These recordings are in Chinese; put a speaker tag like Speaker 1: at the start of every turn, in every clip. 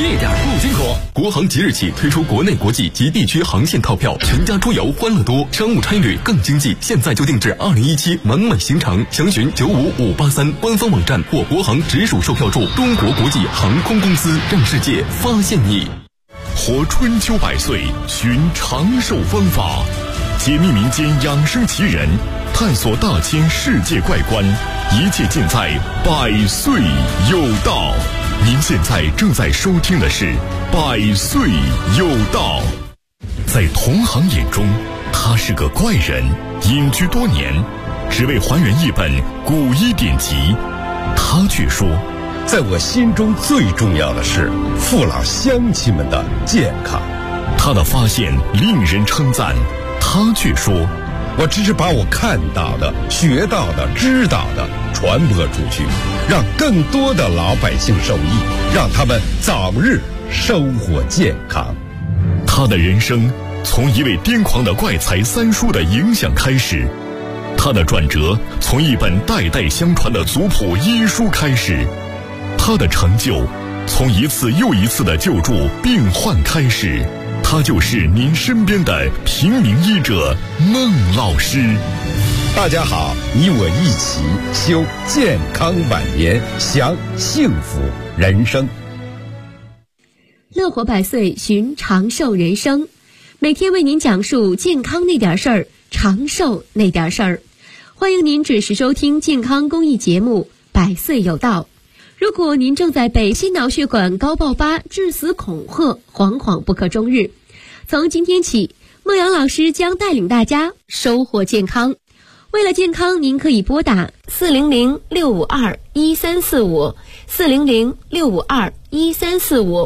Speaker 1: 一点不辛苦。国航即日起推出国内国际及地区航线套票，全家出游欢乐多，商务差旅更经济。现在就定制2017完美行程，详询95583官方网站或国航直属售票处。中国国际航空公司，让世界发现你。
Speaker 2: 活春秋百岁，寻长寿方法，解密民间养生奇人，探索大千世界怪观，一切尽在百岁有道。您现在正在收听的是百岁有道。在同行眼中，他是个怪人，隐居多年，只为还原一本古医典籍。他却说，
Speaker 3: 在我心中最重要的是父老乡亲们的健康。
Speaker 2: 他的发现令人称赞，他却说，
Speaker 3: 我只是把我看到的、学到的、知道的传播出去，让更多的老百姓受益，让他们早日收获健康。
Speaker 2: 他的人生从一位癫狂的怪才三叔的影响开始，他的转折从一本代代相传的族谱医书开始，他的成就从一次又一次的救助病患开始。他就是您身边的平民医者孟老师。
Speaker 3: 大家好，你我一起修健康晚年，享幸福人生。
Speaker 4: 乐活百岁，寻长寿人生，每天为您讲述健康那点事儿，长寿那点事儿。欢迎您准时收听健康公益节目《百岁有道》。如果您正在被心脑血管高爆发致死恐吓，惶惶不可终日，从今天起，孟阳老师将带领大家收获健康。为了健康，您可以拨打400-652-1345 400-652-1345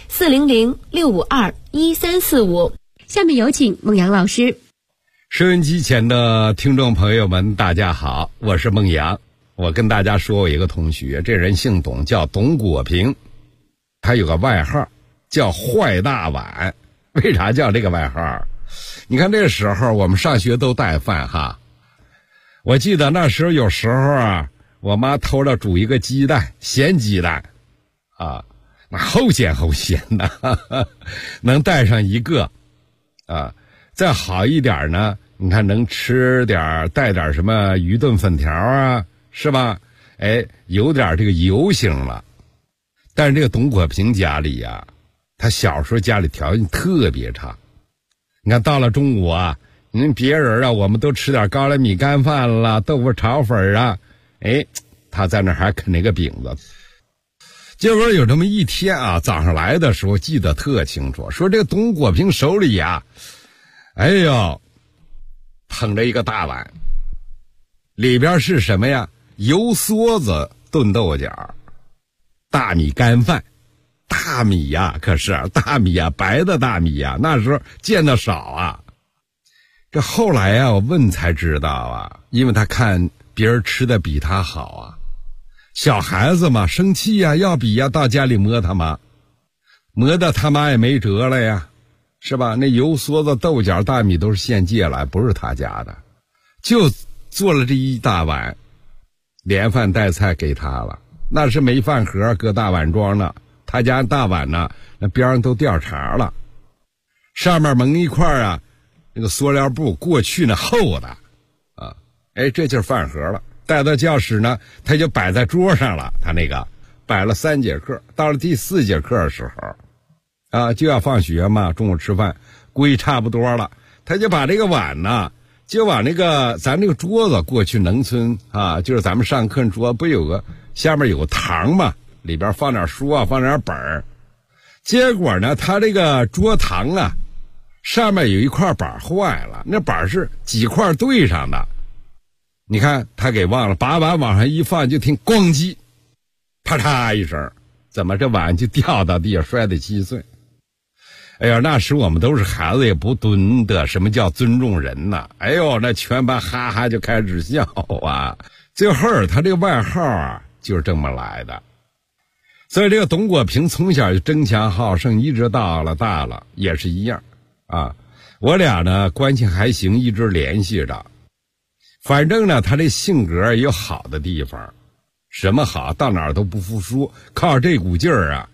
Speaker 4: 400-652-1345。下面有请孟阳老师。
Speaker 3: 收音机前的听众朋友们，大家好，我是孟阳。我跟大家说，我一个同学，这人姓董，叫董果平，他有个外号叫坏大碗。为啥叫这个外号？你看这时候我们上学都带饭哈，我记得那时候有时候啊，我妈偷着煮一个鸡蛋，咸鸡蛋啊，那齁咸齁咸的，哈哈，能带上一个啊。再好一点呢，你看能吃点带点什么鱼炖粉条啊，是吧？哎，有点这个油型了。但是这个董果平家里呀，他小时候家里条件特别差。你看到了中午啊，您别人啊，我们都吃点高粱米干饭了，豆腐炒粉啊，哎，他在那还啃那个饼子。结果有这么一天啊，早上来的时候记得特清楚，说这个董果平手里呀，哎呦，捧着一个大碗，里边是什么呀？油梭子炖豆角，大米干饭。大米呀，可是大米呀，白的大米呀，那时候见得少啊。这后来啊，我问才知道啊，因为他看别人吃的比他好啊。小孩子嘛，生气呀，要比呀，到家里摸他妈，摸的他妈也没辙了呀，是吧？那油梭子、豆角、大米都是现借来，不是他家的，就做了这一大碗，连饭带菜给他了。那是没饭盒，搁大碗装呢。他家大碗呢，那边上都掉茬了，上面蒙一块啊，那个塑料布，过去呢厚的啊，哎，这就是饭盒了。带到教室呢，他就摆在桌上了，他那个摆了3节课，到了第4节课的时候啊，就要放学嘛，中午吃饭归差不多了，他就把这个碗呢，就往那个咱那个桌子，过去农村啊，就是咱们上课桌不有个下面有个堂嘛，里边放点书啊，放点本儿。结果呢，他这个桌堂啊，上面有一块板坏了，那板是几块对上的。你看他给忘了，把碗往上一放，就听咣叽，啪嚓一声，怎么这碗就掉到地下，摔得稀碎。哎呀，那时我们都是孩子，也不懂得什么叫尊重人呐。哎呦，那全班哈哈就开始笑啊。最后他这个外号啊，就是这么来的。所以这个董果平从小就争强好胜，一直到了大了也是一样啊。我俩呢关系还行，一直联系着。反正呢他这性格也有好的地方，什么好，到哪儿都不服输，靠这股劲儿啊，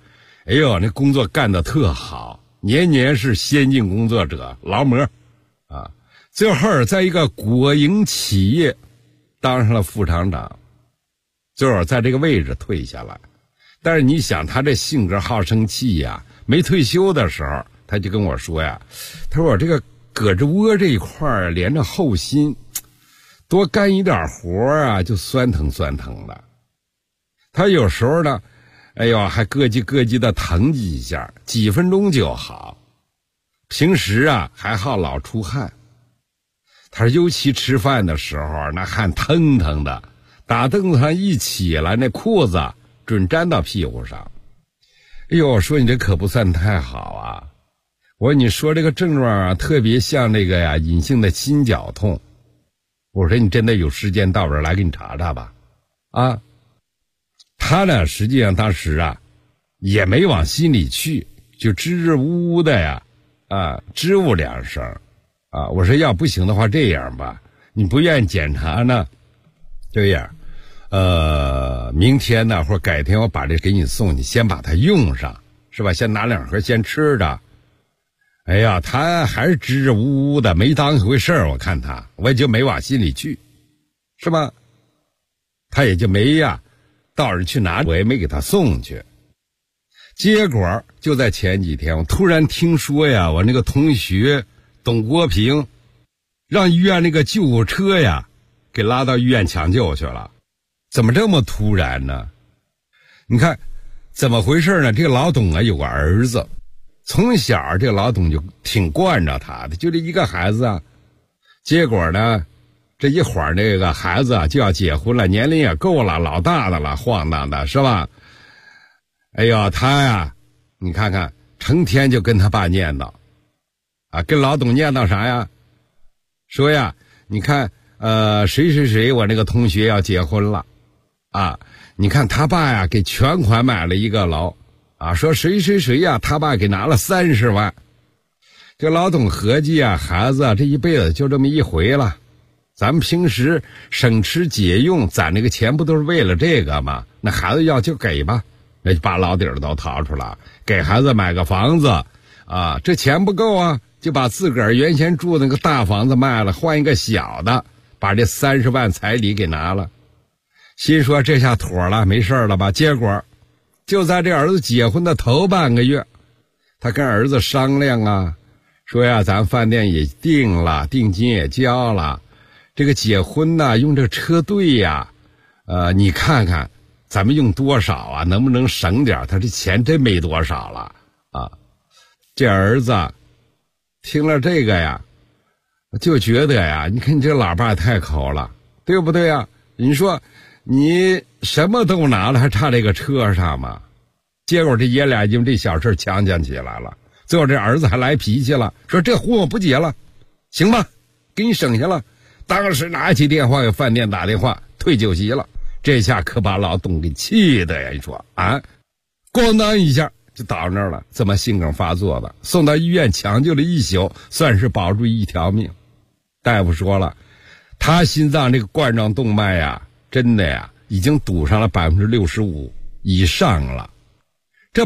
Speaker 3: 哎呦，那工作干得特好，年年是先进工作者，劳模啊。最后在一个国营企业当上了副厂长，最后在这个位置退下来。但是你想他这性格好生气呀，没退休的时候他就跟我说呀，他说我这个胳肢窝这一块连着后心，多干一点活啊就酸疼酸疼的。他有时候呢，哎呦还咯叽咯叽的疼几下，几分钟就好。平时啊还好老出汗，他说尤其吃饭的时候那汗腾腾的，打凳子上一起来那裤子准粘到屁股上。哎呦，我说你这可不算太好啊。我说你说这个症状啊特别像这个呀隐性的心绞痛。我说你真的有时间到这儿来给你查查吧。啊，他呢实际上当时啊也没往心里去，就支支吾吾的呀支吾两声啊。我说要不行的话这样吧，你不愿意检查呢，这样明天呢或者改天我把这给你送去，先把它用上是吧，先拿2盒先吃着。哎呀，他还是支支吾吾的，没当一回事儿。我看他，我也就没往心里去，是吧？他也就没呀，到时去拿，我也没给他送去。结果就在前几天，我突然听说呀，我那个同学董国平，让医院那个救护车呀，给拉到医院抢救去了。怎么这么突然呢？你看，怎么回事呢？这个老董啊有个儿子。从小这个老董就挺惯着他的，就这一个孩子啊。结果呢，这一会儿那个孩子啊就要结婚了，年龄也够了，老大的了，晃荡的是吧？哎呦，他呀，你看看，成天就跟他爸念叨，跟老董念叨啥呀？说呀，你看，谁谁谁，我那个同学要结婚了，你看他爸呀给全款买了一个楼。说谁谁谁呀，他爸给拿了30万。这老董合计啊，孩子啊这一辈子就这么一回了，咱们平时省吃俭用攒这个钱不都是为了这个吗？那孩子要就给吧，那就把老底儿都掏出来，给孩子买个房子这钱不够啊，就把自个儿原先住那个大房子卖了，换一个小的，把这30万彩礼给拿了。心说这下妥了，没事了吧？结果就在这儿子结婚的头半个月，他跟儿子商量啊，说呀，咱饭店也定了，定金也交了，这个结婚呢用这个车队呀，你看看咱们用多少啊，能不能省点？他这钱真没多少了这儿子听了这个呀，就觉得呀，你看你这老爸太抠了，对不对呀？你说你什么都拿了，还差这个车上吗？结果这爷俩因为这小事呛起来了，最后这儿子还来脾气了，说这婚我不结了，行吧，给你省下了。当时拿起电话给饭店打电话退酒席了。这下可把老董给气的呀，你说咣当一下就倒那儿了，这么心梗发作的，送到医院抢救了一宿，算是保住一条命。大夫说了，他心脏这个冠状动脉呀，真的呀已经堵上了65%以上了，这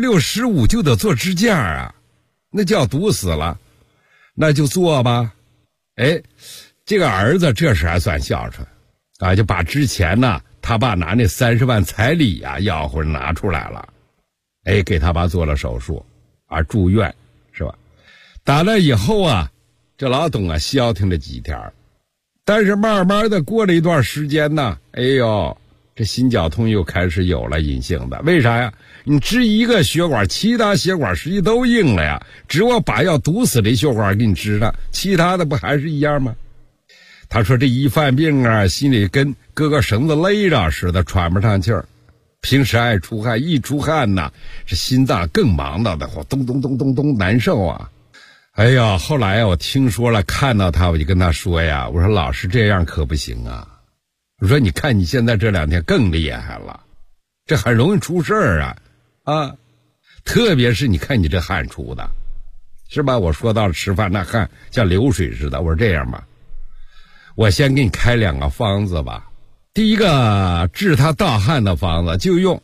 Speaker 3: 65%就得做支架啊，那就要堵死了，那就做吧。这个儿子这时还算孝顺就把之前呢他爸拿那30万彩礼要回拿出来了，给他爸做了手术住院是吧？打那以后这老董消停了几天，但是慢慢的过了一段时间呢，这心绞痛又开始有了隐性的。为啥呀？你支一个血管，其他血管实际都硬了呀，只我把药堵死这血管给你支了，其他的不还是一样吗？他说这一犯病心里跟搁个绳子勒着似的，喘不上气儿，平时爱出汗，一出汗呢这心脏更忙到的慌，咚咚咚咚咚难受啊。后来我听说了，看到他我就跟他说呀，我说老师这样可不行啊，我说你看你现在这2天更厉害了，这很容易出事儿特别是你看你这汗出的是吧？我说到了吃饭那汗像流水似的，我说这样吧，我先给你开2个方子吧。第一个治他盗汗的方子就用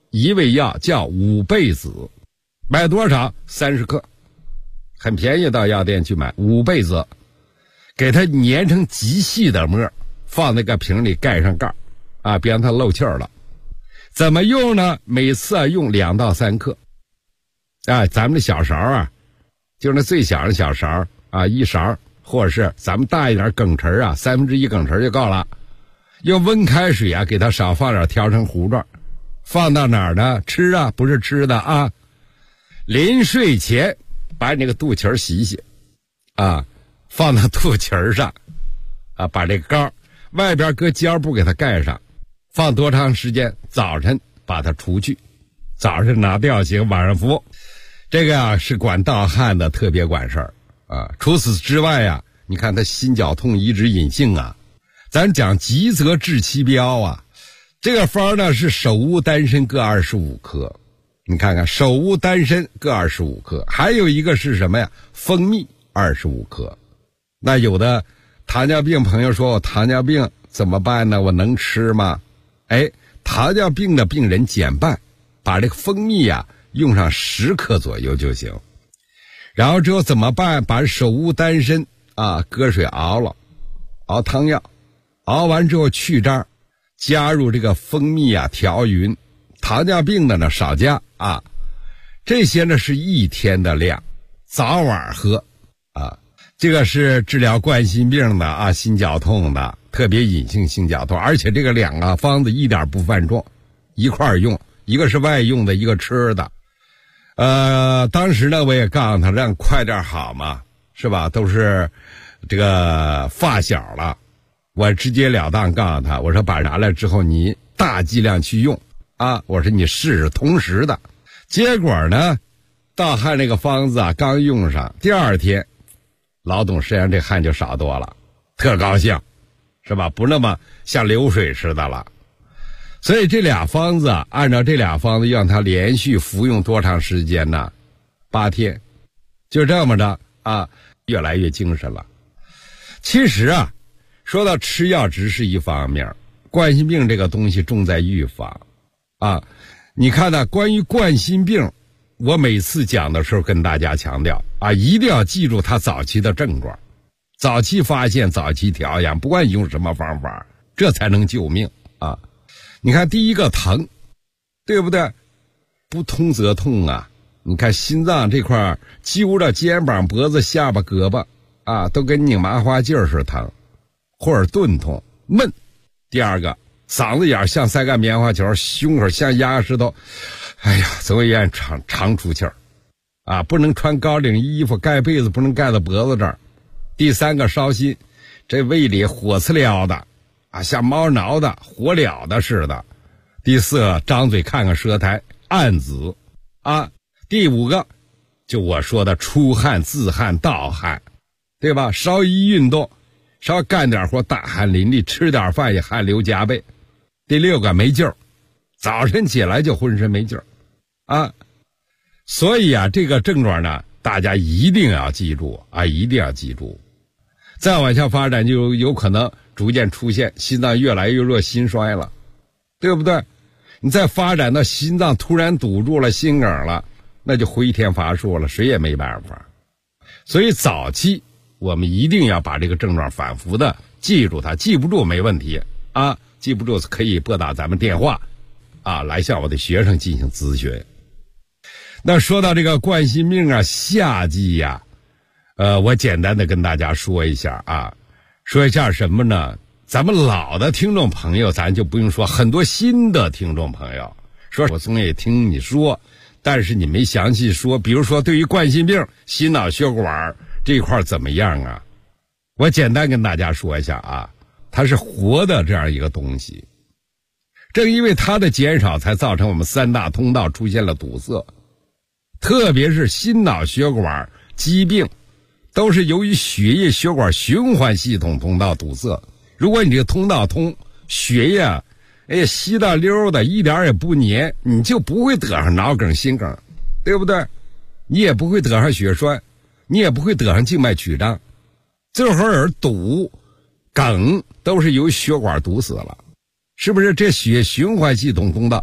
Speaker 3: 一味药叫五倍子，买多少？30克，很便宜，到药店去买五倍子，给它粘成极细的沫，放那个瓶里，盖上盖啊，别让它漏气儿了。怎么用呢？每次用2到3克。咱们的小勺啊，就是那最小的小勺啊，1勺，或者是咱们大一点羹匙啊，1/3羹匙就够了。用温开水啊，给它少放点，调成糊状，放到哪儿呢？吃啊，不是吃的啊。临睡前把那个肚脐洗洗啊，放到肚脐上啊，把这膏外边搁胶布给它盖上。放多长时间？早晨把它除去，早上拿掉行，晚上服。这个啊是管盗汗的，特别管事儿啊。除此之外啊，你看他心绞痛一直隐性啊，咱讲急则治其标啊。这个方呢是首乌、丹参各25克，你看看首乌、丹参各25克，还有一个是什么呀？蜂蜜25克。那有的糖尿病朋友说，我糖尿病怎么办呢？我能吃吗？糖尿病的病人减半，把这个蜂蜜啊用上10克左右就行。然后之后怎么办？把首乌、丹参啊搁水熬了，熬汤药，熬完之后去渣，加入这个蜂蜜啊调匀。糖尿病的呢少加啊。这些呢是1天的量，早晚喝啊。这个是治疗冠心病的啊，心绞痛的，特别隐性心绞痛，而且这个2个方子一点不犯重，一块儿用，一个是外用的，一个吃的。当时呢我也告诉他让快点好嘛，是吧？都是这个发小了，我直截了当告诉他，我说把拿来之后你大剂量去用啊，我说你试试同时的。结果呢，盗汗那个方子啊刚用上，第2天老董实际上这汗就少多了，特高兴，是吧？不那么像流水似的了。所以这俩方子啊，按照这俩方子让他连续服用多长时间呢？8天，就这么着啊，越来越精神了。其实啊，说到吃药只是一方面，冠心病这个东西重在预防啊。你看呢，关于冠心病，我每次讲的时候跟大家强调啊，一定要记住它早期的症状，早期发现，早期调养，不管你用什么方法，这才能救命啊。你看第一个疼，对不对？不通则痛啊。你看心脏这块揪着肩膀、脖子、下巴、胳膊啊，都跟拧麻花劲儿似的疼，或者钝痛、闷。第二个，嗓子眼像塞个棉花球，胸口像压个石头，哎呀，总也愿长出气儿啊，不能穿高领衣服，盖被子不能盖到脖子这儿。第三个烧心，这胃里火刺撩的啊，像猫挠的、火燎的似的。第四个，张嘴看看舌苔，暗紫啊。第五个，就我说的出汗、自汗、盗汗，对吧？稍一运动，稍干点活，大汗淋漓，吃点饭也汗流浃背。第六个，没劲儿，早晨起来就浑身没劲儿啊。所以啊，这个症状呢，大家一定要记住啊，一定要记住。再往下发展，就有可能逐渐出现心脏越来越弱、心衰了，对不对？你再发展到心脏突然堵住了、心梗了，那就回天乏术了，谁也没办法。所以早期我们一定要把这个症状反复的记住它，记不住没问题啊，记不住可以拨打咱们电话啊，来向我的学生进行咨询。那说到这个冠心病啊，夏季呀，我简单的跟大家说一下啊，说一下什么呢？咱们老的听众朋友咱就不用说，很多新的听众朋友说我总也听你说，但是你没详细说，比如说对于冠心病、心脑血管这一块怎么样啊？我简单跟大家说一下啊，它是活的这样一个东西，正因为它的减少，才造成我们三大通道出现了堵塞，特别是心脑血管疾病，都是由于血液血管循环系统通道堵塞。如果你这个通道通，血液稀到溜的，一点也不粘，你就不会得上脑梗、心梗，对不对？你也不会得上血栓，你也不会得上静脉曲张。最后而堵梗都是由血管堵死了，是不是？这血循环系统通道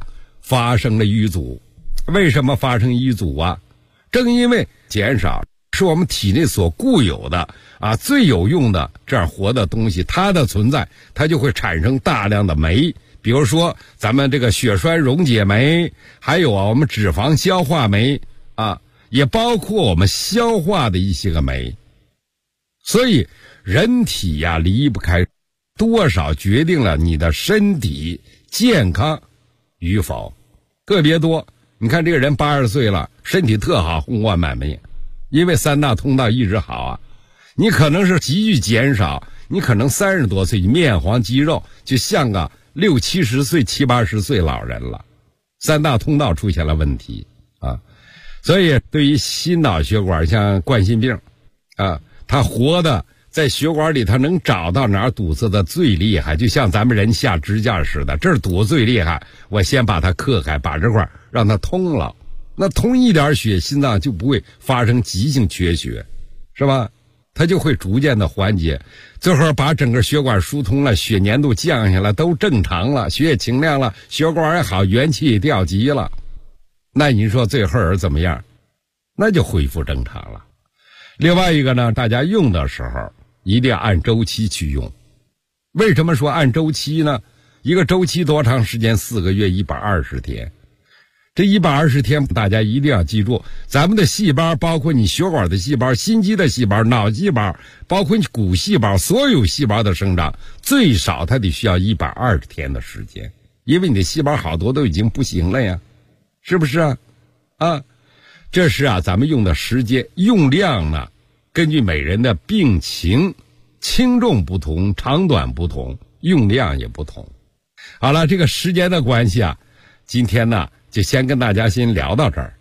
Speaker 3: 发生了瘀阻。为什么发生瘀阻啊？正因为减少是我们体内所固有的最有用的这样活的东西，它的存在它就会产生大量的酶，比如说咱们这个血栓溶解酶，还有我们脂肪消化酶也包括我们消化的一些个酶。所以人体离不开多少决定了你的身体健康与否。个别多，你看这个人80岁了，身体特好，红光满面，因为3大通道一直好你可能是急剧减少，你可能30多岁面黄肌肉，就像个60、70岁、70、80岁老人了，3大通道出现了问题所以对于心脑血管，像冠心病它活的在血管里，它能找到哪儿堵塞的最厉害，就像咱们人下支架似的，这儿堵最厉害，我先把它刻开，把这块让它通了，那通一点血，心脏就不会发生急性缺血，是吧？它就会逐渐的缓解，最后把整个血管疏通了，血粘度降下来，都正常了，血液清亮了，血管也好，元气也调集了，那你说最后怎么样？那就恢复正常了。另外一个呢，大家用的时候一定要按周期去用。为什么说按周期呢？一个周期多长时间？4个月，120天。这120天大家一定要记住，咱们的细胞，包括你血管的细胞、心肌的细胞、脑细胞，包括你骨细胞，所有细胞的生长最少它得需要120天的时间，因为你的细胞好多都已经不行了呀，是不是这是咱们用的时间用量呢，根据每人的病情轻重不同，长短不同，用量也不同。好了，这个时间的关系今天呢就先跟大家先聊到这儿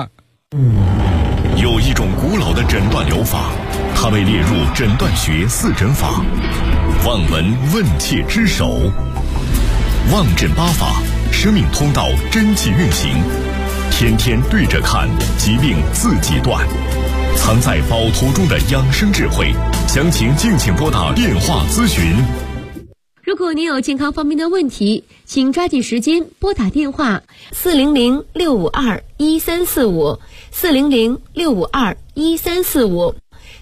Speaker 2: 有一种古老的诊断疗法，它被列入诊断学4诊法，望闻问切之首，望诊8法，生命通道真气运行，天天对着看，疾病自己断，藏在宝图中的养生智慧，详情敬请拨打电话咨询。
Speaker 4: 如果您有健康方面的问题，请抓紧时间拨打电话400-652-1345 400-652-1345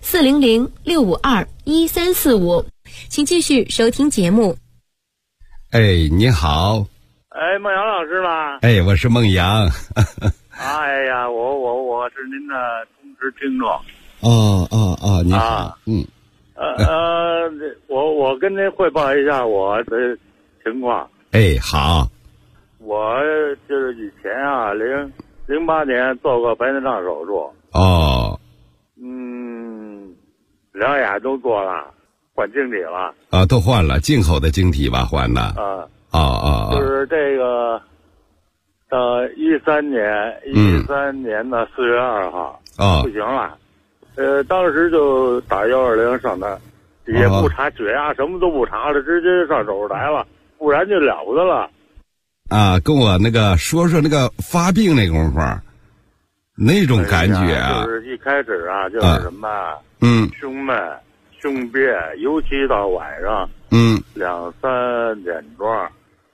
Speaker 4: 400-652-1345，请继续收听节目。
Speaker 3: 你好。
Speaker 5: 孟阳老师吗？
Speaker 3: 我是孟阳。
Speaker 5: 哎呀，我是您的忠实听众。
Speaker 3: 你好。
Speaker 5: 我跟您汇报一下我的情况。
Speaker 3: 好。
Speaker 5: 我就是以前08年做过白内障手术。两眼都做了，换晶体了。
Speaker 3: 都换了，进口的晶体吧，换的。
Speaker 5: 就是这个13年的4月2号，不行了。当时就打120上那，也不查血压，什么都不查了，直接上手术台了，不然就了不得了。
Speaker 3: 跟我那个说那个发病那功夫，那种感觉
Speaker 5: 就是一开始就是什么胸闷、胸憋，尤其到晚上2、3点钟，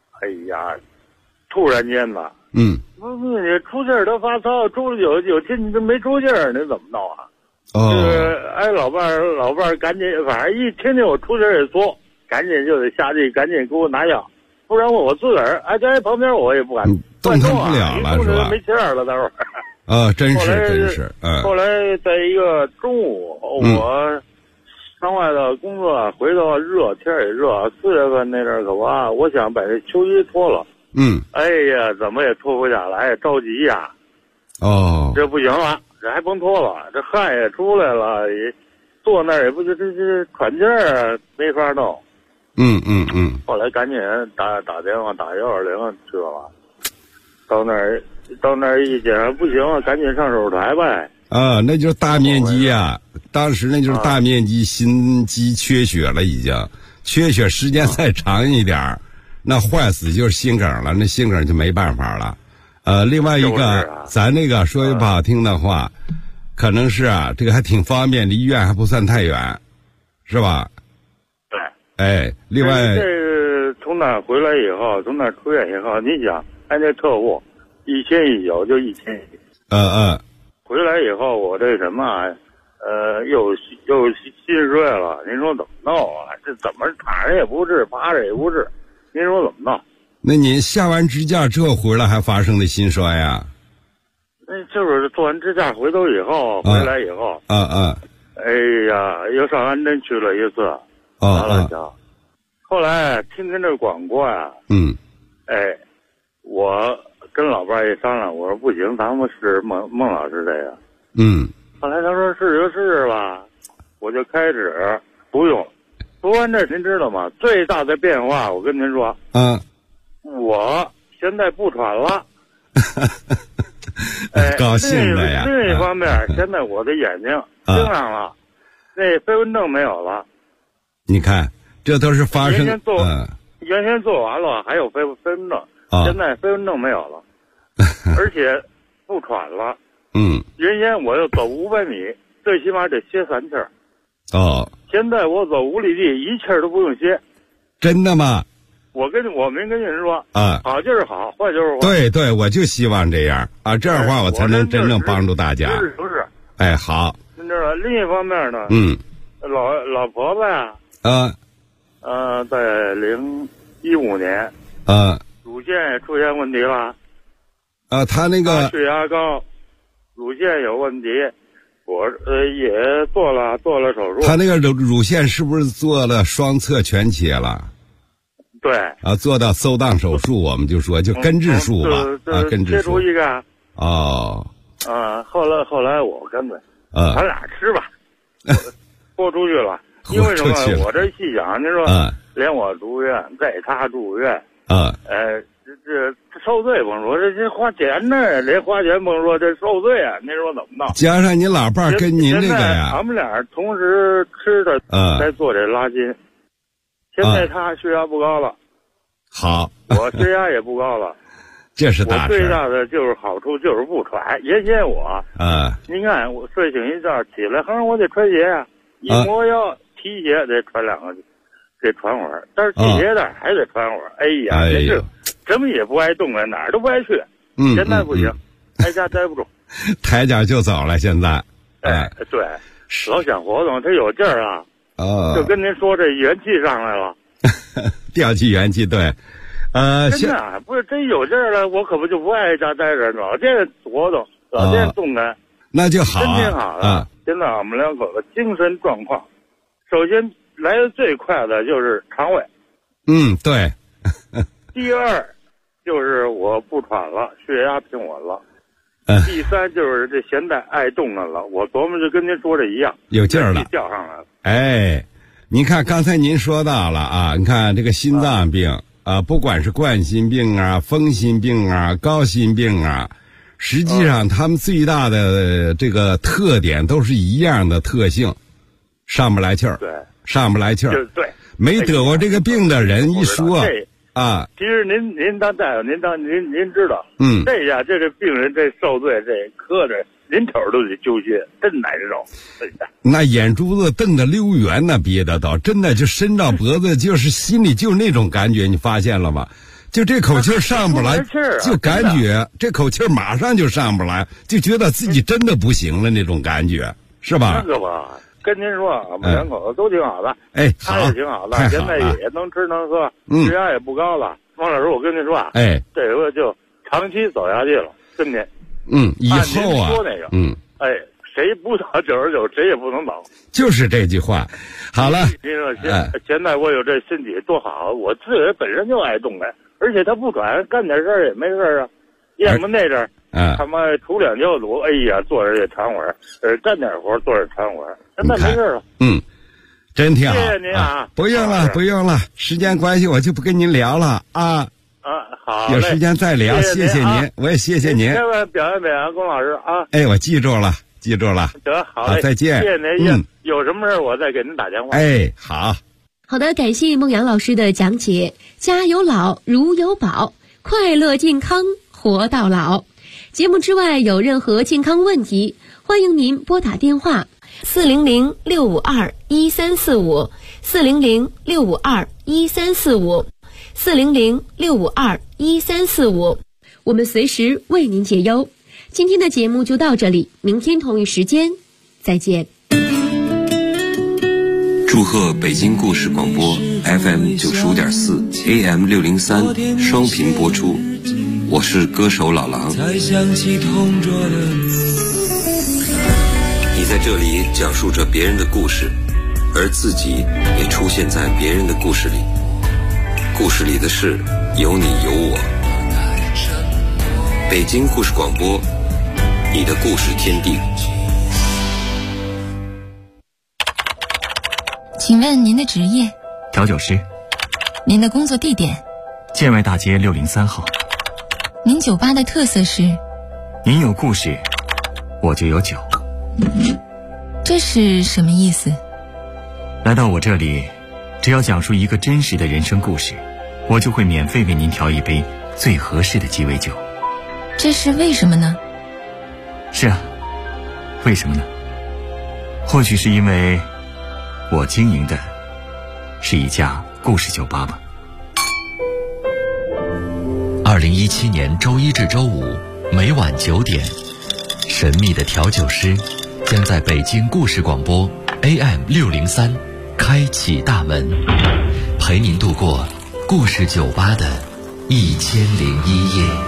Speaker 5: 突然间的你出劲儿都发烧，出了有天你都没出劲儿，你怎么弄就是老伴儿赶紧，反正一听见我出劲儿一缩，赶紧就得下地，赶紧给我拿药，不然我自个儿在旁边我也不敢
Speaker 3: 动弹不了了，是吧？
Speaker 5: 没气儿了，待会儿。
Speaker 3: 真是。
Speaker 5: 后来在一个中午，我上外头工作，回头热，天也热，4月份那阵儿可哇，我想把这秋衣脱了。怎么也脱不下来，着急呀。这不行了，这还甭脱了，这汗也出来了，也坐那儿也不就这喘气儿没法弄。后来赶紧打电话打120去了，到那儿一检不行，赶紧上手术台呗。
Speaker 3: 那就是大面积当时那就是大面积心肌缺血了，已经缺血时间再长一点那坏死就是心梗了，那心梗就没办法了。另外一个，咱那个说句不好听的话，可能是这个还挺方便，离医院还不算太远，是吧？
Speaker 5: 对。
Speaker 3: 另外，
Speaker 5: 这从那回来以后，从那出院以后，你想还那特务，1190就1190。回来以后我这什么，又心碎了。您说怎么弄啊？这怎么躺着也不治，趴着也不治，您说怎么弄？
Speaker 3: 那您下完支架之后回来还发生的心衰呀？
Speaker 5: 那就是做完支架回头以后，回来以后，哎呀，又上安贞去了一次，完了就，后来听这广播呀，我跟老伴儿一商量，我说不行，咱们是孟老师这个，后来他说试就试吧，我就开始不用，说完这您知道吗？最大的变化，我跟您说，我现在不喘了。
Speaker 3: 高兴的呀！
Speaker 5: 另一方面，现在我的眼睛清亮了，那飞蚊症没有了。
Speaker 3: 你看，这都是发生。
Speaker 5: 原先做完了，还有飞蚊症，现在飞蚊症没有了，而且不喘了。原先我要走500米，最起码得歇3气儿。现在我走5里地，1气儿都不用歇。
Speaker 3: 真的吗？
Speaker 5: 我没跟您说好就是好，坏就是坏。
Speaker 3: 对对，我就希望这样啊，这样的话我才能真正帮助大家。
Speaker 5: 不是。
Speaker 3: 哎，好。
Speaker 5: 您知道，另一方面呢，老婆子呀，在2015年，乳腺也出现问题了。
Speaker 3: 他那个
Speaker 5: 血压高，乳腺有问题，我也做了手术。
Speaker 3: 他那个乳腺是不是做了双侧全切了？
Speaker 5: 对
Speaker 3: 做到收档手术，我们就说就根治术吧，根治术。
Speaker 5: 切除一个。后来我根本，咱俩吃吧，豁出去了。因为什么？我这细想，您说，连我住院，在他住院，这受罪甭说，这花钱呢，连花钱甭说，这受罪啊！您说怎么弄？
Speaker 3: 加上您老伴儿跟您这个呀，
Speaker 5: 咱们俩同时吃的，在做这拉筋。现在他血压不高了，
Speaker 3: 好，
Speaker 5: 我血压也不高了，
Speaker 3: 这是大事。
Speaker 5: 我最大的就是好处就是不喘。原先我，您看我睡醒一觉起来，我得穿鞋啊，一摸腰提鞋得穿2个，得穿会儿，但是系鞋带还得穿会儿。哎呀，这是什么也不爱动啊，哪儿都不爱去。现在不行，在家待不住，
Speaker 3: 抬脚就走了。现在，
Speaker 5: 对，老想活动，他有劲儿啊。就跟您说，这元气上来了，
Speaker 3: 调起元气，对，
Speaker 5: 真的不是真有劲儿了，我可不就不爱家待着，老见活动，老见动弹，
Speaker 3: 那就好，
Speaker 5: 真挺好的。现在我们两口子精神状况，首先来的最快的就是肠胃，
Speaker 3: 对。
Speaker 5: 第二就是我不喘了，血压平稳了。第三就是这现在爱动弹了，我琢磨就跟您说这一样，
Speaker 3: 有劲儿了，
Speaker 5: 叫上来了。
Speaker 3: 哎，您看刚才您说到了你看这个心脏病不管是冠心病风心病高心病实际上他们最大的这个特点都是一样的特性，上不来气儿，
Speaker 5: 对，
Speaker 3: 上不来气儿，
Speaker 5: 对，
Speaker 3: 没得过这个病的人一说。
Speaker 5: 其实您当大夫，您知道，这下这病人这受罪，这磕着临头都得揪心，真难受。
Speaker 3: 那眼珠子瞪得溜圆呢，憋得到，真的就伸到脖子，就是心里就那种感觉，你发现了吗？就这口气上不来，就感觉这口气马上就上不来，就觉得自己真的不行了那种感觉，是吧？
Speaker 5: 那个吧。跟您说，我们两口子都挺好的，他也挺好的，现在也能吃能喝，血压也不高了。王老师，我跟您说这个就长期走下去了，跟您，
Speaker 3: 以后
Speaker 5: 说那个，谁不到99，谁也不能走，
Speaker 3: 就是这句话。好了，
Speaker 5: 您说现在我有这身体多好，我自己本身就爱动弹，而且他不喘，干点事儿也没事啊，要么那阵儿。他妈杵2脚肚，哎呀，坐着也喘会儿，干点活坐着喘会儿，现在没事了。
Speaker 3: 真挺好。
Speaker 5: 谢谢您
Speaker 3: 不用了，不用了，时间关系我就不跟您聊了
Speaker 5: 好，
Speaker 3: 有时间再聊。谢谢您，我也谢谢您。
Speaker 5: 千万表扬龚老师
Speaker 3: 我记住了。
Speaker 5: 得好嘞，
Speaker 3: 再见。
Speaker 5: 谢谢您。有什么事我再给您打电话。
Speaker 3: 好。
Speaker 4: 好的，感谢孟阳老师的讲解。家有老，如有宝，快乐健康活到老。节目之外有任何健康问题，欢迎您拨打电话400-652-1345 400-652-1345 400-652-1345。 我们随时为您解忧。今天的节目就到这里，明天同一时间再见。
Speaker 6: 祝贺北京故事广播 FM 95.4 AM 603双频播出，我是歌手老狼。你在这里讲述着别人的故事，而自己也出现在别人的故事里。故事里的事有你有我。北京故事广播，你的故事天地。
Speaker 7: 请问您的职业？
Speaker 8: 调酒师。
Speaker 7: 您的工作地点？
Speaker 8: 建外大街603号。
Speaker 7: 您酒吧的特色是？
Speaker 8: 您有故事，我就有酒。
Speaker 7: 这是什么意思？
Speaker 8: 来到我这里，只要讲述一个真实的人生故事，我就会免费为您调一杯最合适的鸡尾酒。
Speaker 7: 这是为什么呢？
Speaker 8: 是啊，为什么呢？或许是因为我经营的是一家故事酒吧吧。
Speaker 9: 2017年周一至周五每晚9点，神秘的调酒师将在北京故事广播 AM 603开启大门，陪您度过故事酒吧的1001夜。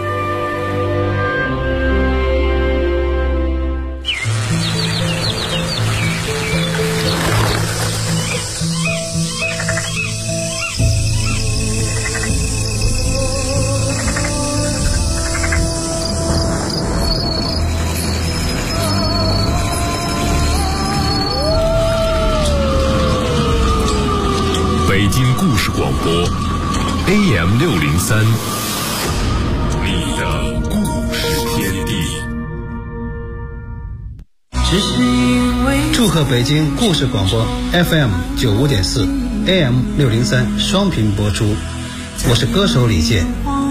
Speaker 2: 北京故事广播 AM 603，你的故事天地。
Speaker 10: 祝贺北京故事广播 FM 95.4 AM 603双频播出，我是歌手李健。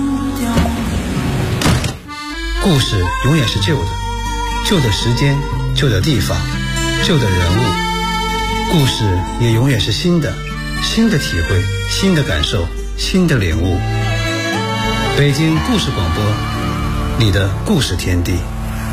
Speaker 10: 故事永远是旧的，旧的时间，旧的地方，旧的人物。故事也永远是新的，新的体会，新的感受，新的领悟。北京故事广播，你的故事天地。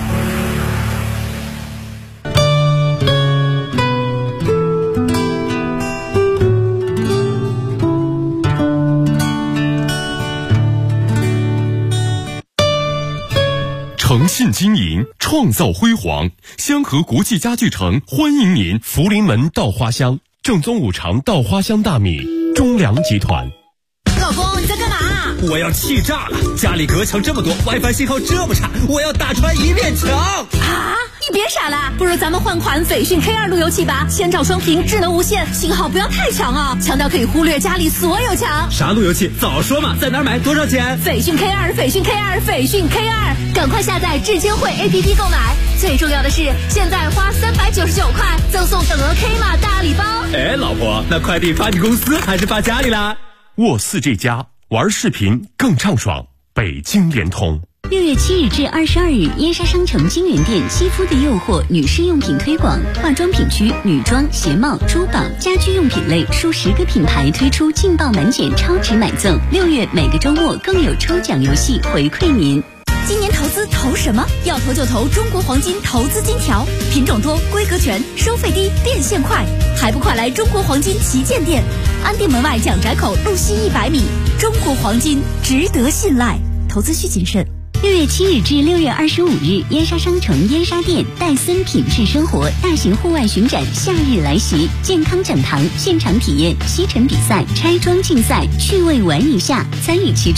Speaker 2: 诚信经营，创造辉煌。香河国际家具城欢迎您！福临门稻花香，正宗五常稻花香大米，中粮集团。
Speaker 11: 老公，你在干嘛？
Speaker 12: 我要气炸了！家里隔墙这么多 ，WiFi 信号这么差，我要打穿一面墙！
Speaker 11: 啊！你别傻了，不如咱们换款斐讯 K2 路由器吧，先找双屏，智能无线，信号不要太强啊，强到可以忽略家里所有墙。
Speaker 12: 啥路由器？早说嘛！在哪儿买？多少钱？
Speaker 11: 斐讯 K2，斐讯 K2，斐讯 K2，赶快下载智监会 APP 购买。最重要的是，现在花399块赠送等额 K 码大礼包。
Speaker 12: 哎，老婆，那快递发你公司还是发家里啦？
Speaker 2: 沃4这家玩视频更畅爽，北京联通。
Speaker 13: 6月7日至22日，燕莎商城金源店肌肤的诱惑女士用品推广，化妆品区女装、鞋帽、珠宝、家居用品类数10个品牌推出劲爆满减超值买赠。6月每个周末更有抽奖游戏回馈您。
Speaker 11: 今年投资投什么？要投就投中国黄金投资金条，品种多，规格全，收费低，变现快，还不快来中国黄金旗舰店，安定门外蒋宅口路西100米。中国黄金值得信赖，投资需谨慎。
Speaker 13: 6月7日至6月25日，燕莎商城燕莎店戴森品质生活大型户外巡展夏日来袭，健康讲堂现场体验吸尘比赛、拆装竞赛，趣味玩一下，参与其中。